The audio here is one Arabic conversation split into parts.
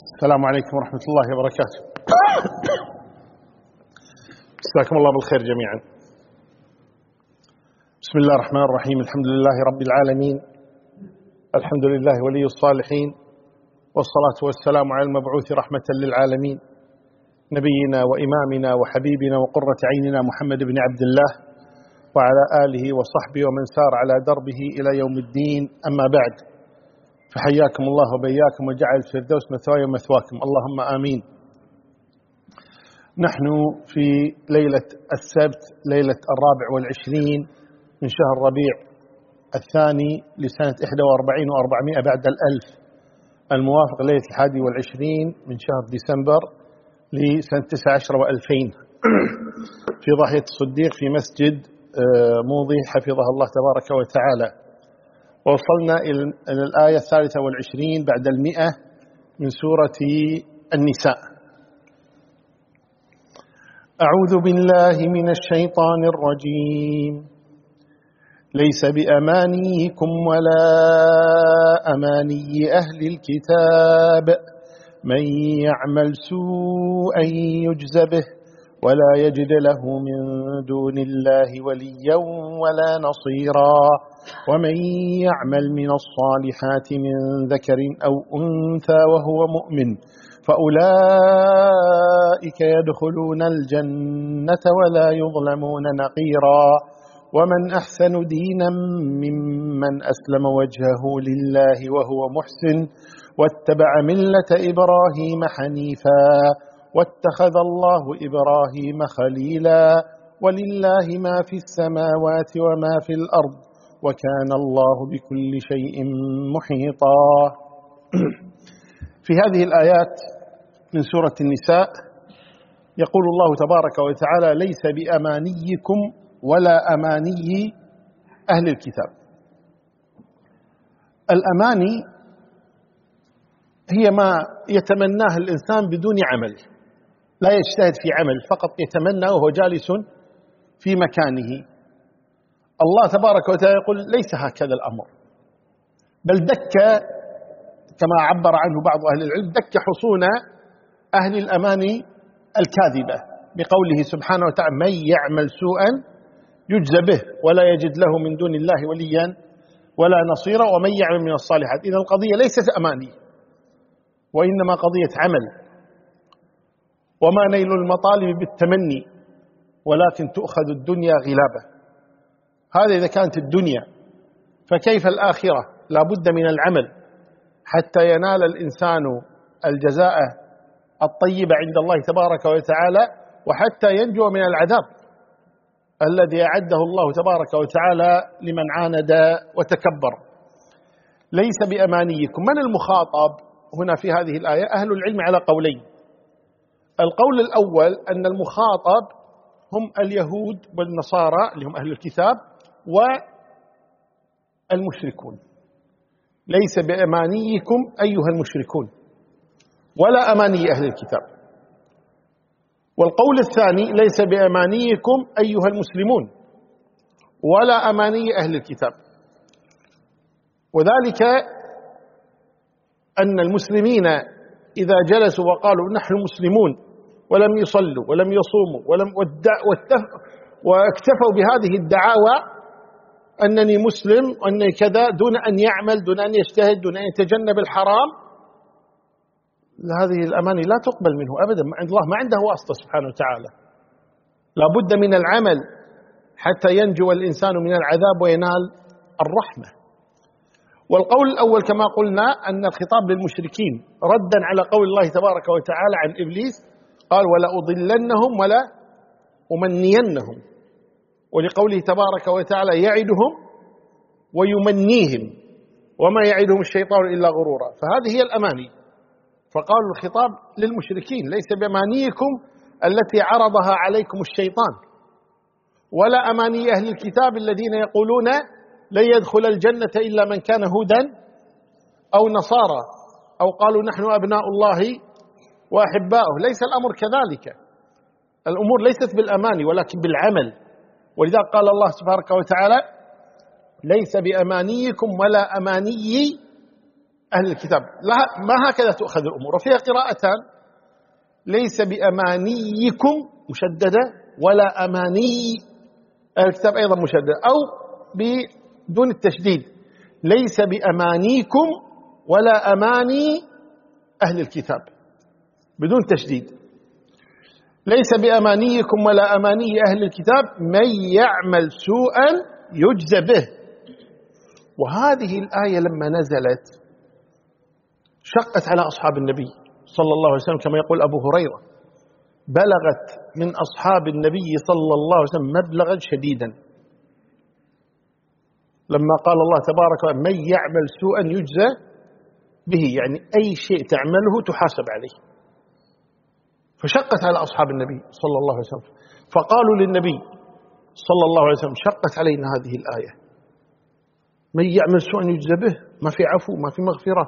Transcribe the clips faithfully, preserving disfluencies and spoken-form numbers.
السلام عليكم ورحمة الله وبركاته. جزاكم الله بالخير جميعا. بسم الله الرحمن الرحيم. الحمد لله رب العالمين، الحمد لله ولي الصالحين، والصلاة والسلام على المبعوث رحمة للعالمين نبينا وإمامنا وحبيبنا وقرة عيننا محمد بن عبد الله وعلى آله وصحبه ومن سار على دربه إلى يوم الدين. أما بعد، فحياكم الله وبياكم وجعل الفردوس مثواي ومثواكم، اللهم آمين. نحن في ليلة السبت، ليلة الرابع والعشرين من شهر ربيع الثاني لسنة إحدى وأربعين وأربعمائة بعد الألف، الموافق ليلة الحادي والعشرين من شهر ديسمبر لسنة تسعة عشر وألفين في ضاحية الصديق في مسجد موضي حفظه الله تبارك وتعالى. ووصلنا إلى الآية الثالثة والعشرين بعد المئة من سورة النساء. أعوذ بالله من الشيطان الرجيم. ليس بأمانيكم ولا أماني أهل الكتاب، من يعمل سوءا يجز به ولا يجد له من دون الله وليا ولا نصيرا، ومن يعمل من الصالحات من ذكر أو أنثى وهو مؤمن فأولئك يدخلون الجنة ولا يظلمون نقيرا، ومن أحسن دينا ممن أسلم وجهه لله وهو محسن واتبع ملة إبراهيم حنيفا واتخذ الله إبراهيم خليلا، ولله ما في السماوات وما في الأرض وكان الله بكل شيء محيطا. في هذه الآيات من سورة النساء يقول الله تبارك وتعالى: ليس بأمانيكم ولا أماني أهل الكتاب. الأماني هي ما يتمناه الإنسان بدون عمل، لا يجتهد في عمل، فقط يتمنى وهو جالس في مكانه. الله تبارك وتعالى يقول: ليس هكذا الأمر، بل دك كما عبر عنه بعض أهل العلم، دك حصون أهل الأماني الكاذبة بقوله سبحانه وتعالى: من يعمل سوءا يجزى به ولا يجد له من دون الله وليا ولا نصيرا، ومن يعمل من الصالحات. إذن القضية ليست أماني، وإنما قضية عمل. وما نيل المطالب بالتمني ولكن تؤخذ الدنيا غلابة. هذا إذا كانت الدنيا، فكيف الآخرة؟ لا بد من العمل حتى ينال الإنسان الجزاء الطيب عند الله تبارك وتعالى، وحتى ينجو من العذاب الذي أعده الله تبارك وتعالى لمن عاند وتكبر. ليس بأمانيكم. من المخاطب هنا في هذه الآية؟ أهل العلم على قولين. القول الأول أن المخاطب هم اليهود والنصارى اللي هم أهل الكتاب والمشركون. ليس بأمانيكم أيها المشركون ولا أماني أهل الكتاب. والقول الثاني: ليس بأمانيكم أيها المسلمون ولا أماني أهل الكتاب. وذلك أن المسلمين إذا جلسوا وقالوا نحن مسلمون ولم يصلوا ولم يصوموا ولم واكتفوا بهذه الدعاوى أنني مسلم وأنني كذا، دون أن يعمل، دون أن يجتهد، دون أن يتجنب الحرام، هذه الأماني لا تقبل منه أبدا عند الله، ما عنده واسطة سبحانه وتعالى. لا بد من العمل حتى ينجو الإنسان من العذاب وينال الرحمة. والقول الأول كما قلنا أن الخطاب للمشركين ردا على قول الله تبارك وتعالى عن إبليس، قال: ولا أضلنهم ولا أمنينهم. ولقوله تبارك وتعالى: يعدهم ويمنيهم وما يعدهم الشيطان إلا غرورا. فهذه هي الأماني. فقالوا الخطاب للمشركين: ليس بأمانيكم التي عرضها عليكم الشيطان، ولا أماني أهل الكتاب الذين يقولون لن يدخل الجنة إلا من كان هودا أو نصارى أو قالوا نحن أبناء الله وأحباؤه. ليس الأمر كذلك. الأمور ليست بالأماني ولكن بالعمل. ولذا قال الله سبحانه وتعالى: ليس بأمانيكم ولا أماني أهل الكتاب. لا، ما هكذا تؤخذ الأمور. وفيها قراءتان: ليس بأمانيكم مشددة، ولا أماني أهل الكتاب أيضا مشددة، أو بدون التشديد: ليس بأمانيكم ولا أماني أهل الكتاب، بدون تشديد. ليس بأمانيكم ولا أماني أهل الكتاب من يعمل سوءا يجزى به. وهذه الآية لما نزلت شقت على أصحاب النبي صلى الله عليه وسلم، كما يقول أبو هريرة: بلغت من أصحاب النبي صلى الله عليه وسلم مبلغا شديدا، لما قال الله تبارك وتعالى: من يعمل سوءا يجزى به، يعني أي شيء تعمله تحاسب عليه. فشقت على أصحاب النبي صلى الله عليه وسلم، فقالوا للنبي صلى الله عليه وسلم: شقت علينا هذه الآية، من يعمل سوءا يجزى به، ما في عفو، ما في مغفرة،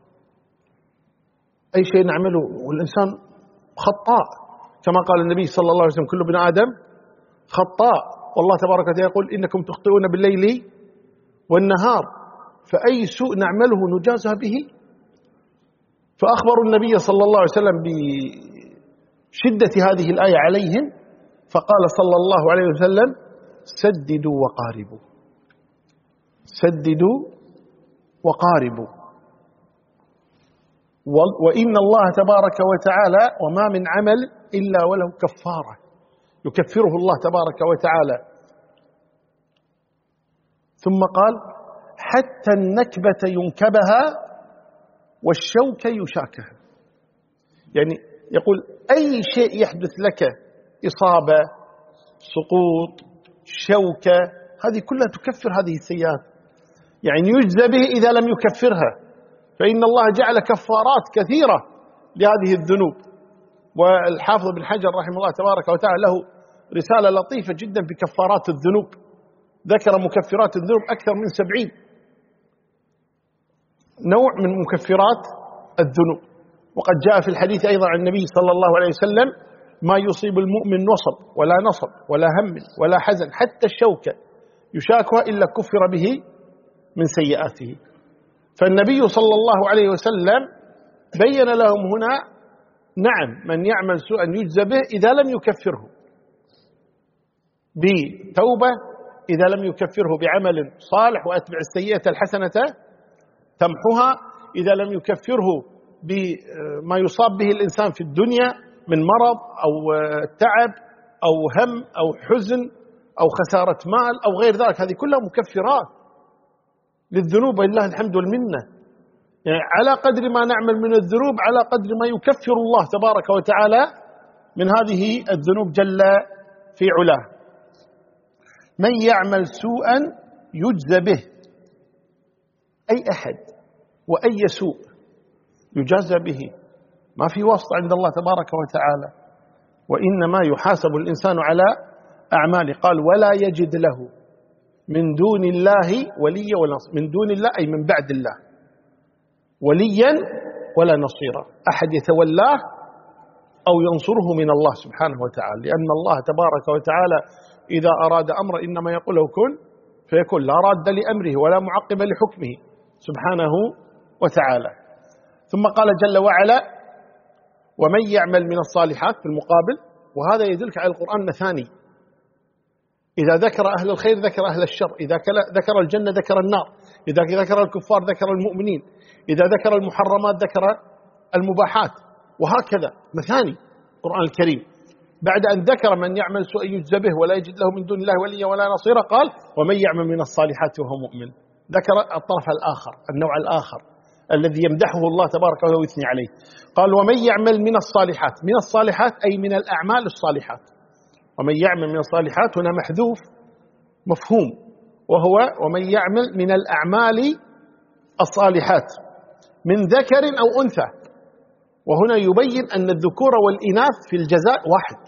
أي شيء نعمله والإنسان خطاء، كما قال النبي صلى الله عليه وسلم: كل ابن آدم خطاء، والله تبارك وتعالى يقول: إنكم تخطئون بالليل والنهار، فأي سوء نعمله نجازى به. فأخبروا النبي صلى الله عليه وسلم بشدة هذه الآية عليهم، فقال صلى الله عليه وسلم: سددوا وقاربوا، سددوا وقاربوا. وإن الله تبارك وتعالى وما من عمل إلا وله كفارة يكفره الله تبارك وتعالى. ثم قال: حتى النكبة ينكبها والشوك يشاكها، يعني يقول أي شيء يحدث لك، إصابة، سقوط، شوكة، هذه كلها تكفر هذه السيئات، يعني يجزى به إذا لم يكفرها، فإن الله جعل كفارات كثيرة لهذه الذنوب. والحافظ بن حجر رحمه الله تبارك وتعالى له رسالة لطيفة جدا في كفارات الذنوب، ذكر مكفرات الذنوب أكثر من سبعين نوع من مكفرات الذنوب. وقد جاء في الحديث أيضا عن النبي صلى الله عليه وسلم: ما يصيب المؤمن نصب ولا نصب ولا هم ولا حزن حتى الشوكة يشاكها إلا كفر به من سيئاته. فالنبي صلى الله عليه وسلم بين لهم هنا: نعم، من يعمل سوءا يجزى به إذا لم يكفره بتوبة، إذا لم يكفره بعمل صالح وأتبع السيئة الحسنة تمحها، إذا لم يكفره بما يصاب به الإنسان في الدنيا من مرض أو تعب أو هم أو حزن أو خسارة مال أو غير ذلك، هذه كلها مكفرات للذنوب، ولله الحمد والمنة. يعني على قدر ما نعمل من الذنوب على قدر ما يكفر الله تبارك وتعالى من هذه الذنوب جل في علاه. من يعمل سوءا يجزى به، أي أحد وأي سوء يجازى به، ما في واسطة عند الله تبارك وتعالى، وإنما يحاسب الإنسان على أعماله. قال: ولا يجد له من دون الله وليا ولا نصيرا، من دون الله أي من بعد الله، وليا ولا نصيرا، أحد يتولاه أو ينصره من الله سبحانه وتعالى، لأن الله تبارك وتعالى إذا أراد أمر إنما يقول له كن فيكون، لا راد لأمره ولا معقب لحكمه سبحانه وتعالى. ثم قال جل وعلا: ومن يعمل من الصالحات في المقابل، وهذا يدلك على القرآن مثاني، إذا ذكر أهل الخير ذكر أهل الشر، إذا ذكر الجنة ذكر النار، إذا ذكر الكفار ذكر المؤمنين، إذا ذكر المحرمات ذكر المباحات، وهكذا مثاني القرآن الكريم. بعد أن ذكر من يعمل سوء يجزى به ولا يجد له من دون الله وليا ولا نصيرا، قال: ومن يعمل من الصالحات وهو مؤمن. ذكر الطرف الآخر، النوع الآخر الذي يمدحه الله تبارك وتعالى ويثني عليه. قال: ومن يعمل من الصالحات، من الصالحات أي من الأعمال الصالحات، ومن يعمل من الصالحات هنا محذوف مفهوم، وهو ومن يعمل من الأعمال الصالحات من ذكر أو أنثى، وهنا يبين أن الذكور والإناث في الجزاء واحد.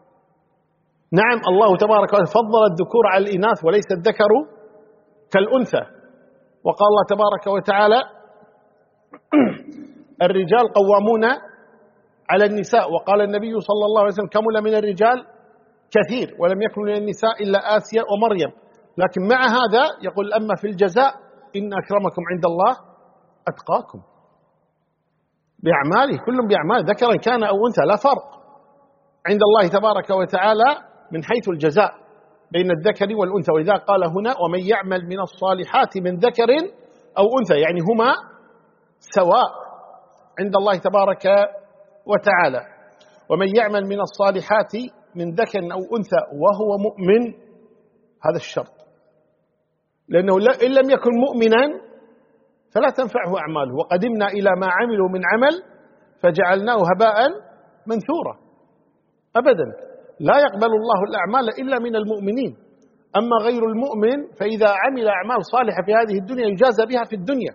نعم، الله تبارك وتعالى فضل الذكور على الإناث وليس الذكر كالأنثى، وقال الله تبارك وتعالى: الرجال قوامون على النساء، وقال النبي صلى الله عليه وسلم: كمل من الرجال كثير ولم يكن من النساء إلا آسيا ومريم. لكن مع هذا يقول: أما في الجزاء إن أكرمكم عند الله أتقاكم بأعماله، كل بأعماله ذكرا كان أو أنثى لا فرق عند الله تبارك وتعالى من حيث الجزاء بين الذكر والأنثى. ولذا قال هنا ومن يعمل من الصالحات من ذكر أو أنثى، يعني هما سواء عند الله تبارك وتعالى. ومن يعمل من الصالحات من ذكر أو أنثى وهو مؤمن، هذا الشرط، لأنه إن لم يكن مؤمنا فلا تنفعه أعماله. وقدمنا إلى ما عملوا من عمل فجعلناه هباء منثورا. أبدا لا يقبل الله الأعمال إلا من المؤمنين. أما غير المؤمن فإذا عمل أعمال صالحة في هذه الدنيا يجازى بها في الدنيا،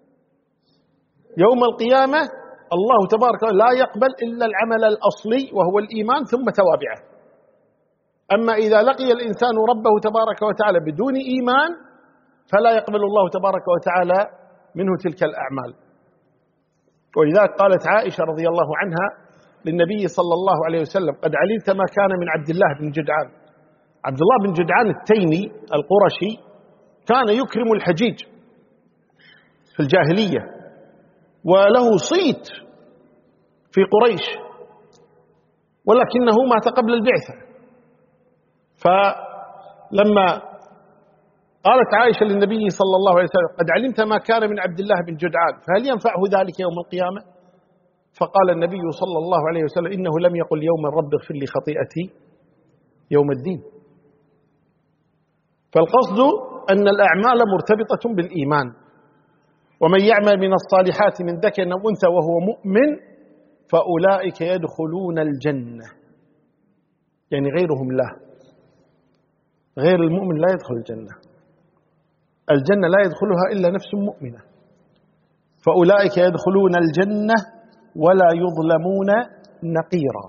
يوم القيامة الله تبارك وتعالى لا يقبل إلا العمل الأصلي وهو الإيمان ثم توابعه. أما إذا لقي الإنسان ربه تبارك وتعالى بدون إيمان فلا يقبل الله تبارك وتعالى منه تلك الأعمال. ولذلك قالت عائشة رضي الله عنها للنبي صلى الله عليه وسلم قد علمت ما كان من عبد الله بن جدعان. عبد الله بن جدعان التيمي القرشي كان يكرم الحجيج في الجاهلية، وله صيت في قريش، ولكنه مات قبل البعثة. فلما قالت عائشة للنبي صلى الله عليه وسلم قد علمت ما كان من عبد الله بن جدعان فهل ينفعه ذلك يوم القيامة؟ فقال النبي صلى الله عليه وسلم إنه لم يقل يوم الرب اغفر لي خطيئتي يوم الدين. فالقصد أن الأعمال مرتبطة بالإيمان. ومن يعمل من الصالحات من ذكر أو أنثى وهو مؤمن فأولئك يدخلون الجنة، يعني غيرهم لا، غير المؤمن لا يدخل الجنة. الجنة لا يدخلها إلا نفس مؤمنة. فأولئك يدخلون الجنة ولا يظلمون نقيرا،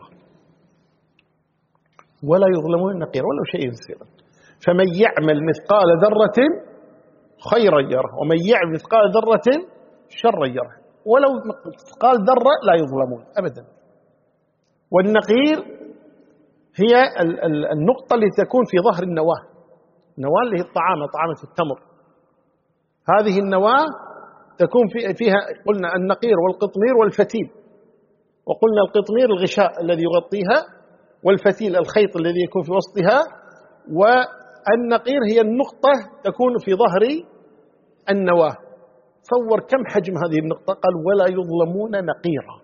ولا يظلمون نقيرا ولو شيء يسيرا. فمن يعمل مثقال ذرة خيرا يره ومن يعمل مثقال ذرة شرا يره، ولو مثقال ذرة لا يظلمون أبدا. والنقير هي النقطة اللي تكون في ظهر النواة، النواة اللي هي الطعامة، طعامة التمر. هذه النواة تكون فيها قلنا النقير والقطمير والفتيل، وقلنا القطمير الغشاء الذي يغطيها، والفتيل الخيط الذي يكون في وسطها، والنقير هي النقطة تكون في ظهر النواة. تصور كم حجم هذه النقطة، قال ولا يظلمون نقيرا.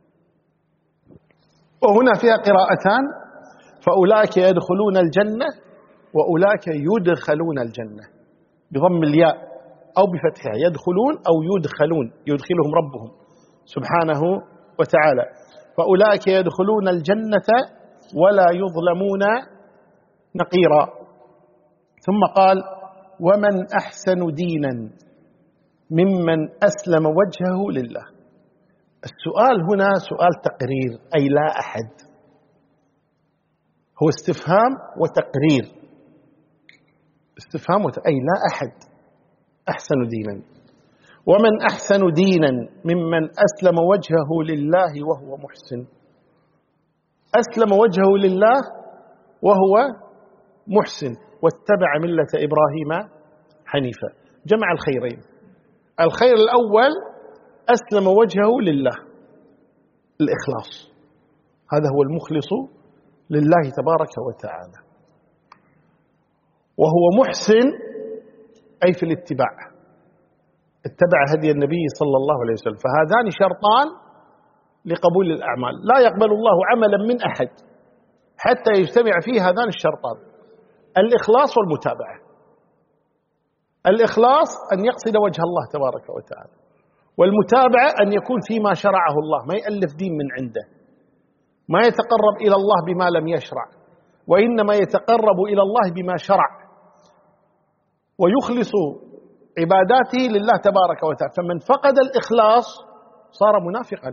وهنا فيها قراءتان، فأولئك يدخلون الجنة وأولئك يدخلون الجنة بضم الياء أو بفتحها، يدخلون أو يدخلون، يدخلهم ربهم سبحانه وتعالى. فأولئك يدخلون الجنة ولا يظلمون نقيرا. ثم قال ومن أحسن دينا ممن أسلم وجهه لله. السؤال هنا سؤال تقرير، أي لا أحد، هو استفهام وتقرير، استفهام وت... أي لا أحد أحسن دينا. ومن أحسن دينا ممن أسلم وجهه لله وهو محسن. أسلم وجهه لله وهو محسن واتبع ملة إبراهيم حنيفا. جمع الخيرين. الخير الأول أسلم وجهه لله، الإخلاص، هذا هو المخلص لله تبارك وتعالى. وهو محسن أي في الاتباع، اتبع هدي النبي صلى الله عليه وسلم. فهذان شرطان لقبول الأعمال، لا يقبل الله عملا من أحد حتى يجتمع فيه هذان الشرطان، الإخلاص والمتابعة. الإخلاص أن يقصد وجه الله تبارك وتعالى، والمتابعة أن يكون فيما شرعه الله، ما يألف دين من عنده، ما يتقرب إلى الله بما لم يشرع، وإنما يتقرب إلى الله بما شرع، ويخلص عباداته لله تبارك وتعالى. فمن فقد الإخلاص صار منافقا،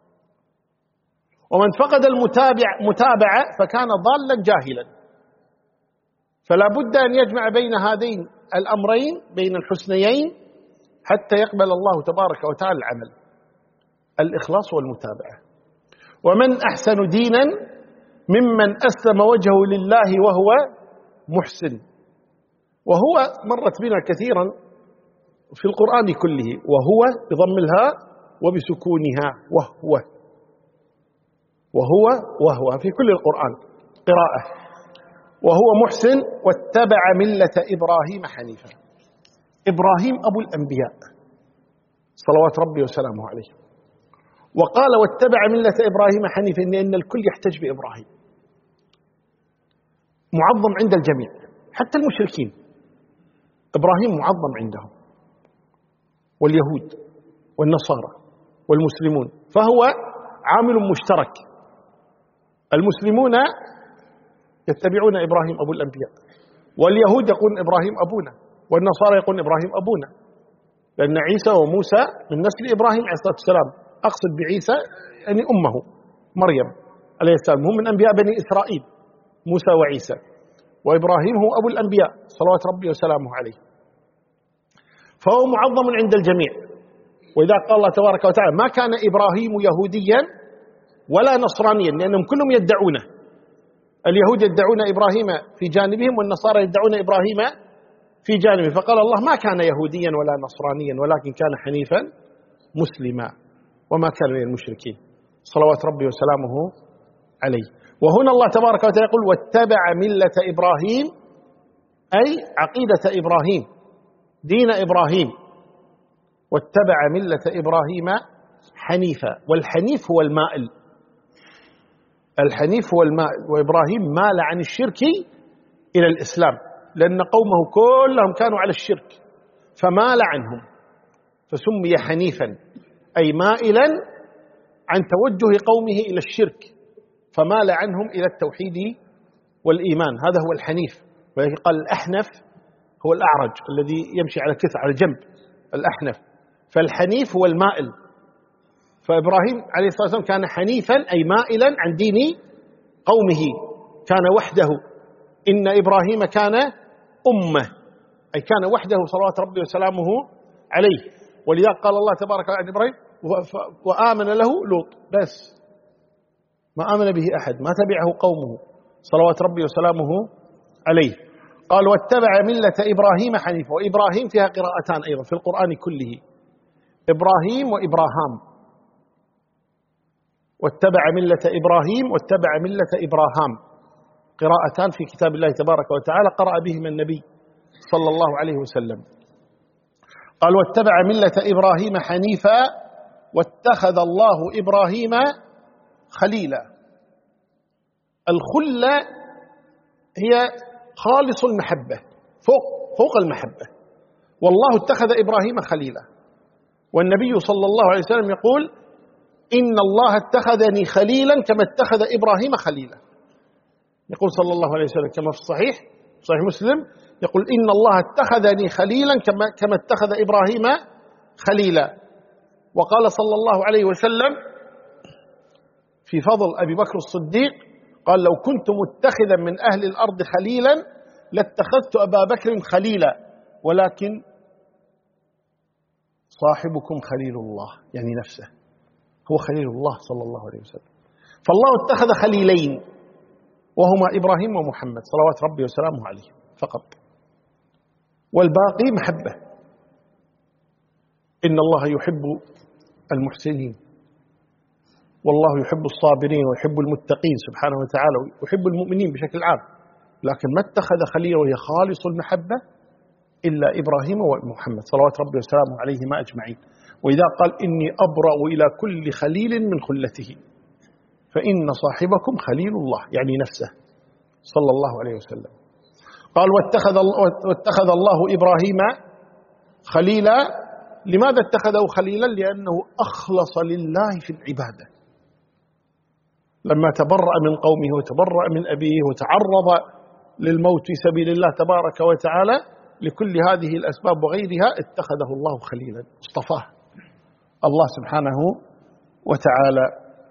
ومن فقد المتابعة فكان ضالا جاهلا. فلا بد أن يجمع بين هذين الأمرين، بين الحسنيين، حتى يقبل الله تبارك وتعالى العمل، الإخلاص والمتابعة. ومن أحسن دينا ممن أسلم وجهه لله وهو محسن. وهو مرت بنا كثيرا في القرآن كله، وهو بضم الهاء وبسكونها، وهو وهو وهو في كل القرآن قراءة. وهو محسن واتبع ملة إبراهيم حنيفا. إبراهيم أبو الأنبياء صلوات ربي وسلامه عليه. وقال واتبع ملة إبراهيم حنيفا لأن الكل يحتج بإبراهيم، معظم عند الجميع حتى المشركين. إبراهيم معظم عندهم، واليهود والنصارى والمسلمون، فهو عامل مشترك. المسلمون يتبعون إبراهيم أبو الأنبياء، واليهود يقولون إبراهيم أبونا، والنصارى يقولون إبراهيم أبونا، لأن عيسى وموسى من نسل إبراهيم عليه الصلاة والسلام. أقصد بعيسى يعني أمه مريم عليه السلام، هم من أنبياء بني إسرائيل موسى وعيسى، وإبراهيم هو أبو الأنبياء صلوات ربي وسلامه عليه، فهو معظم عند الجميع. وإذا قال الله تبارك وتعالى ما كان إبراهيم يهوديا ولا نصرانيا، لأنهم كلهم يدعونه. اليهود يدعون إبراهيم في جانبهم، والنصارى يدعون إبراهيم في جانبه، فقال الله ما كان يهوديا ولا نصرانيا ولكن كان حنيفا مسلما وما كان من المشركين صلوات ربي وسلامه عليه. وهنا الله تبارك وتعالى يقول واتبع ملة إبراهيم، أي عقيدة إبراهيم، دين إبراهيم. واتبع ملة إبراهيم حنيفا، والحنيف هو المائل، الحنيف هو المائل. وإبراهيم مال عن الشرك إلى الإسلام، لأن قومه كلهم كانوا على الشرك فمال عنهم فسمي حنيفا، أي مائلا عن توجه قومه إلى الشرك فمال عنهم إلى التوحيد والإيمان، هذا هو الحنيف. ولذلك قال الأحنف هو الأعرج الذي يمشي على كثر على الجنب، الأحنف. فالحنيف هو المائل، فإبراهيم عليه الصلاة والسلام كان حنيفا أي مائلا عن دين قومه، كان وحده. إن إبراهيم كان أمة، أي كان وحده صلوات ربي وسلامه عليه. ولذلك قال الله تبارك وتعالى عن إبراهيم وآمن له لوط، بس ما آمن به أحد، ما تبعه قومه صلوات ربي وسلامه عليه. قال واتبع ملة إبراهيم حنيفا. وإبراهيم فيها قراءتان أيضا في القرآن كله، إبراهيم وإبراهام. واتبع ملة إبراهيم واتبع ملة إبراهام، قراءتان في كتاب الله تبارك وتعالى قرأ بهما النبي صلى الله عليه وسلم. قال واتبع ملة إبراهيم حنيفا واتخذ الله إبراهيم خليلا. الخلة هي خالص المحبة، فوق فوق المحبة. والله اتخذ إبراهيم خليلا، والنبي صلى الله عليه وسلم يقول إن الله اتخذني خليلا كما اتخذ إبراهيم خليلا. يقول صلى الله عليه وسلم كما في الصحيح صحيح مسلم، يقول إن الله اتخذني خليلا كما كما اتخذ إبراهيم خليلا. وقال صلى الله عليه وسلم في فضل أبي بكر الصديق قال لو كنت متخذا من أهل الأرض خليلا لاتخذت أبا بكر خليلا، ولكن صاحبكم خليل الله، يعني نفسه هو خليل الله صلى الله عليه وسلم. فالله اتخذ خليلين وهما إبراهيم ومحمد صلوات ربي وسلامه عليه فقط، والباقي محبة. إن الله يحب المحسنين، والله يحب الصابرين ويحب المتقين سبحانه وتعالى، ويحب المؤمنين بشكل عام. لكن ما اتخذ خليلا وهي خالص المحبة إلا إبراهيم ومحمد صلوات ربي وسلامه عليهما أجمعين. وإذا قال إني أبرأ إلى كل خليل من خلته فإن صاحبكم خليل الله، يعني نفسه صلى الله عليه وسلم. قال واتخذ الله, واتخذ الله إبراهيم خليلا. لماذا اتخذه خليلا؟ لأنه أخلص لله في العبادة، لما تبرأ من قومه وتبرأ من أبيه وتعرض للموت في سبيل الله تبارك وتعالى، لكل هذه الأسباب وغيرها اتخذه الله خليلا، اصطفاه الله سبحانه وتعالى.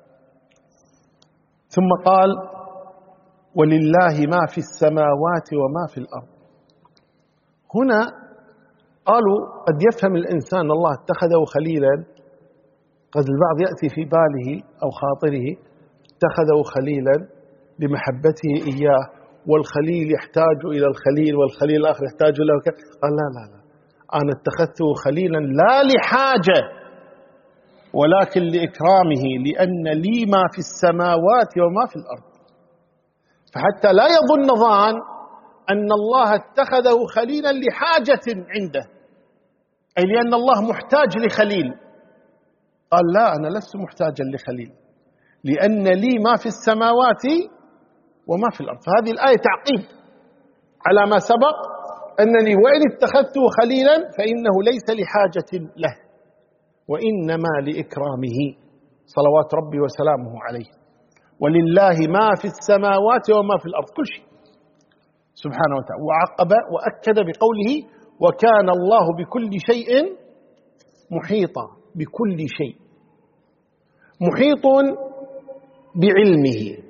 ثم قال ولله ما في السماوات وما في الأرض. هنا قالوا قد يفهم الإنسان الله اتخذه خليلا، قد البعض يأتي في باله أو خاطره اتخذه خليلا لمحبته إياه، والخليل يحتاج إلى الخليل والخليل الآخر يحتاج له. قال لا لا لا، أنا اتخذته خليلا لا لحاجة ولكن لإكرامه، لأن لي ما في السماوات وما في الأرض. فحتى لا يظن ظان أن الله اتخذه خليلا لحاجة عنده، أي لأن الله محتاج لخليل. قال لا، أنا لست محتاجا لخليل، لأن لي ما في السماوات وما في الأرض. فهذه الآية تعقيب على ما سبق، أنني وإن اتخذته خليلا فإنه ليس لحاجة له، وإنما لإكرامه صلوات ربي وسلامه عليه. ولله ما في السماوات وما في الأرض، كل شيء سبحانه وتعالى. وعقب وأكد بقوله وكان الله بكل شيء محيطا. بكل شيء، محيط بعلمه،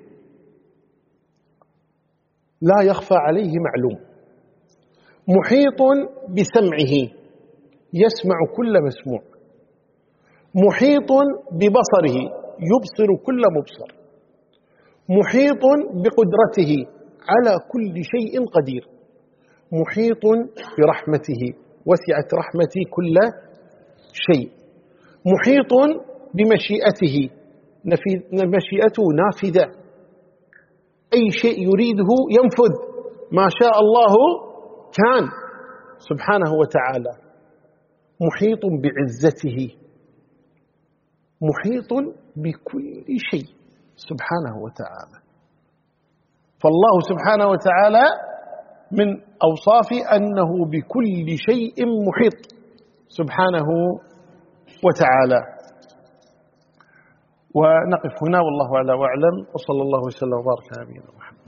لا يخفى عليه معلوم. محيط بسمعه، يسمع كل مسموع. محيط ببصره، يبصر كل مبصر. محيط بقدرته، على كل شيء قدير. محيط برحمته، وسعت رحمتي كل شيء. محيط بمشيئته، مشيئته نافذة، أي شيء يريده ينفذ، ما شاء الله كان سبحانه وتعالى. محيط بعزته، محيط بكل شيء سبحانه وتعالى. فالله سبحانه وتعالى من أوصافه أنه بكل شيء محيط سبحانه وتعالى. ونقف هنا والله أعلى وأعلم، وصلى الله وسلم وبارك على نبينا محمد.